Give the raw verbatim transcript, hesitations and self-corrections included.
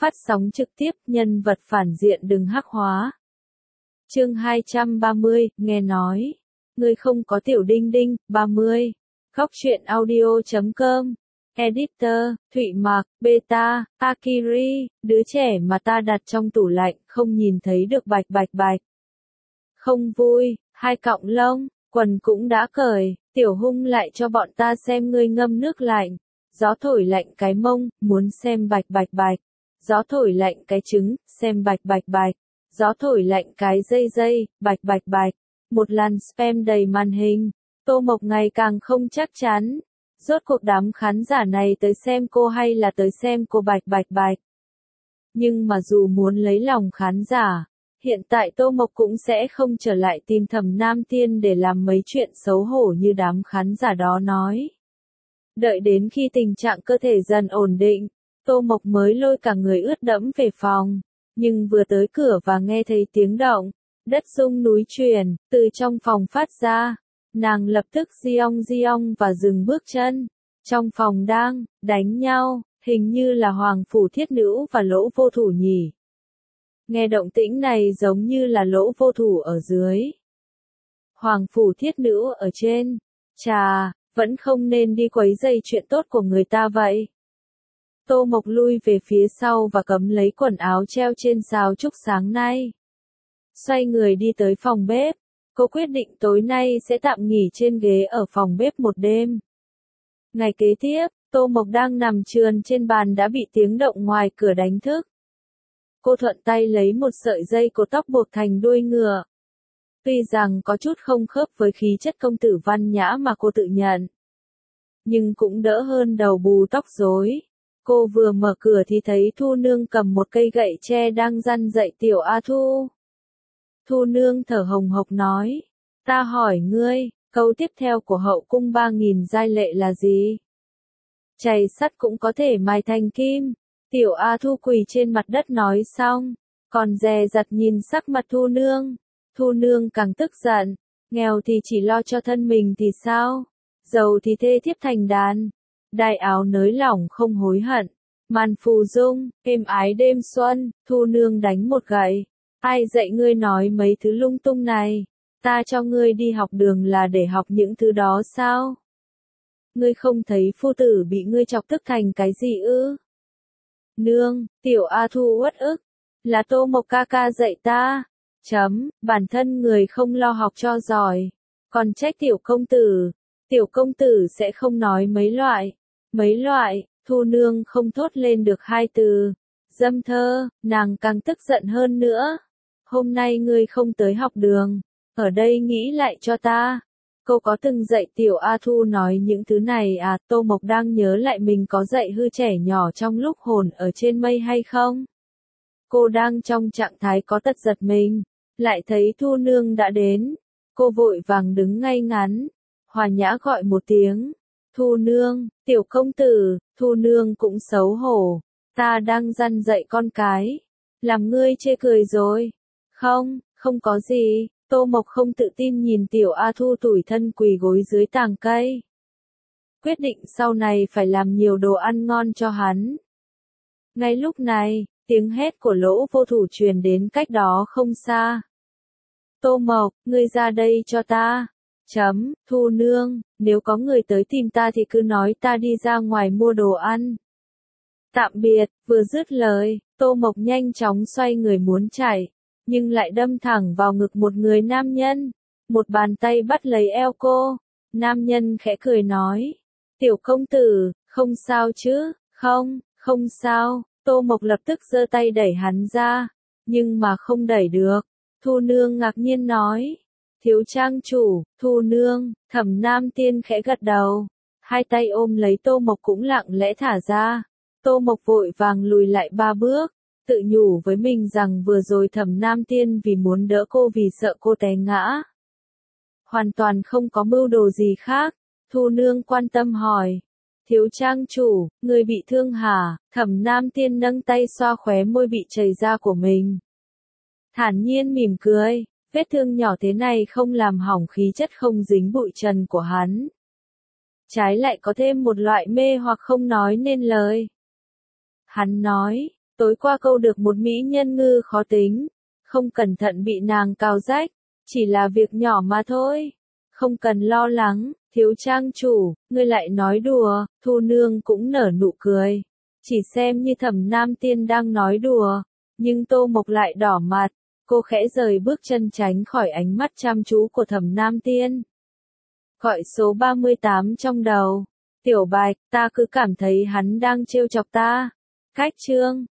phát sóng trực tiếp, nhân vật phản diện đừng hắc hóa. Chương hai trăm ba mươi, nghe nói. Ngươi không có tiểu đinh đinh, ba mươi. Góc truyện audio chấm com. Editor, Thụy Mạc, Beta, Akiri, đứa trẻ mà ta đặt trong tủ lạnh, không nhìn thấy được bạch bạch bạch. Không vui, hai cọng lông, quần cũng đã cởi, tiểu hung lại cho bọn ta xem ngươi ngâm nước lạnh. Gió thổi lạnh cái mông, muốn xem bạch bạch bạch. Gió thổi lạnh cái trứng, xem bạch bạch bạch. Gió thổi lạnh cái dây dây, bạch bạch bạch. Một làn spam đầy màn hình. Tô Mộc ngày càng không chắc chắn. Rốt cuộc đám khán giả này tới xem cô hay là tới xem cô bạch bạch bạch. Nhưng mà dù muốn lấy lòng khán giả, hiện tại Tô Mộc cũng sẽ không trở lại tìm Thẩm Nam Tiên để làm mấy chuyện xấu hổ như đám khán giả đó nói. Đợi đến khi tình trạng cơ thể dần ổn định, Tô Mộc mới lôi cả người ướt đẫm về phòng. Nhưng vừa tới cửa và nghe thấy tiếng động, đất rung núi chuyển, từ trong phòng phát ra. Nàng lập tức giong giong và dừng bước chân. Trong phòng đang đánh nhau, hình như là Hoàng Phủ Thiết Nữ và Lỗ Vô Thủ nhỉ. Nghe động tĩnh này giống như là Lỗ Vô Thủ ở dưới. Hoàng Phủ Thiết Nữ ở trên. Chà, vẫn không nên đi quấy rầy chuyện tốt của người ta vậy. Tô Mộc lui về phía sau và cấm lấy quần áo treo trên rào trúc sáng nay. Xoay người đi tới phòng bếp. Cô quyết định tối nay sẽ tạm nghỉ trên ghế ở phòng bếp một đêm. Ngày kế tiếp, Tô Mộc đang nằm trườn trên bàn đã bị tiếng động ngoài cửa đánh thức. Cô thuận tay lấy một sợi dây cột tóc buộc thành đuôi ngựa. Tuy rằng có chút không khớp với khí chất công tử văn nhã mà cô tự nhận, nhưng cũng đỡ hơn đầu bù tóc rối. Cô vừa mở cửa thì thấy Thu Nương cầm một cây gậy tre đang răn dạy tiểu A Thu. Thu Nương thở hồng hộc nói, ta hỏi ngươi, câu tiếp theo của hậu cung ba nghìn giai lệ là gì? Chày sắt cũng có thể mài thành kim. Tiểu A Thu quỳ trên mặt đất nói xong, còn dè dặt nhìn sắc mặt Thu Nương. Thu Nương càng tức giận, nghèo thì chỉ lo cho thân mình thì sao? Giàu thì thê thiếp thành đàn. Đai áo nới lỏng không hối hận. Màn phù dung, êm ái đêm xuân, Thu Nương đánh một gậy. Ai dạy ngươi nói mấy thứ lung tung này? Ta cho ngươi đi học đường là để học những thứ đó sao? Ngươi không thấy phu tử bị ngươi chọc tức thành cái gì ư? Nương, tiểu A Thu uất ức. Là Tô Mộc ca ca dạy ta. Chấm, bản thân người không lo học cho giỏi. Còn trách tiểu công tử. Tiểu công tử sẽ không nói mấy loại. Mấy loại, Thu Nương không thốt lên được hai từ. Dâm thơ, nàng càng tức giận hơn nữa. Hôm nay ngươi không tới học đường. Ở đây nghĩ lại cho ta. Cô có từng dạy tiểu A Thu nói những thứ này à? Tô Mộc đang nhớ lại mình có dạy hư trẻ nhỏ trong lúc hồn ở trên mây hay không? Cô đang trong trạng thái có tật giật mình. Lại thấy Thu Nương đã đến. Cô vội vàng đứng ngay ngắn. Hòa nhã gọi một tiếng. Thu Nương, tiểu công tử. Thu Nương cũng xấu hổ. Ta đang răn dạy con cái. Làm ngươi chê cười rồi. Không, không có gì. Tô Mộc không tự tin nhìn tiểu A Thu tủi thân quỳ gối dưới tàng cây. Quyết định sau này phải làm nhiều đồ ăn ngon cho hắn. Ngay lúc này, tiếng hét của Lỗ Vô Thủ truyền đến cách đó không xa. Tô Mộc, ngươi ra đây cho ta. Chấm, Thu Nương, nếu có người tới tìm ta thì cứ nói ta đi ra ngoài mua đồ ăn. Tạm biệt, vừa dứt lời, Tô Mộc nhanh chóng xoay người muốn chạy. Nhưng lại đâm thẳng vào ngực một người nam nhân. Một bàn tay bắt lấy eo cô. Nam nhân khẽ cười nói. Tiểu công tử, không sao chứ? Không, không sao. Tô Mộc lập tức giơ tay đẩy hắn ra. Nhưng mà không đẩy được. Thu Nương ngạc nhiên nói. Thiếu trang chủ, Thu Nương, Thẩm Nam Tiên khẽ gật đầu. Hai tay ôm lấy Tô Mộc cũng lặng lẽ thả ra. Tô Mộc vội vàng lùi lại ba bước. Tự nhủ với mình rằng vừa rồi Thẩm Nam Tiên vì muốn đỡ cô vì sợ cô té ngã. Hoàn toàn không có mưu đồ gì khác. Thu Nương quan tâm hỏi. Thiếu trang chủ, người bị thương hả? Thẩm Nam Tiên nâng tay xoa khóe môi bị chảy ra của mình. Thản nhiên mỉm cười, vết thương nhỏ thế này không làm hỏng khí chất không dính bụi trần của hắn. Trái lại có thêm một loại mê hoặc không nói nên lời. Hắn nói, Tối qua câu được một mỹ nhân ngư khó tính, không cẩn thận bị nàng cào rách, chỉ là việc nhỏ mà thôi. Không cần lo lắng, thiếu trang chủ, ngươi lại nói đùa, Thu Nương cũng nở nụ cười. Chỉ xem như Thẩm Nam Tiên đang nói đùa, nhưng Tô Mộc lại đỏ mặt, cô khẽ rời bước chân tránh khỏi ánh mắt chăm chú của Thẩm Nam Tiên. Gọi số ba mươi tám trong đầu, Tiểu Bạch, ta cứ cảm thấy hắn đang trêu chọc ta. Cách chương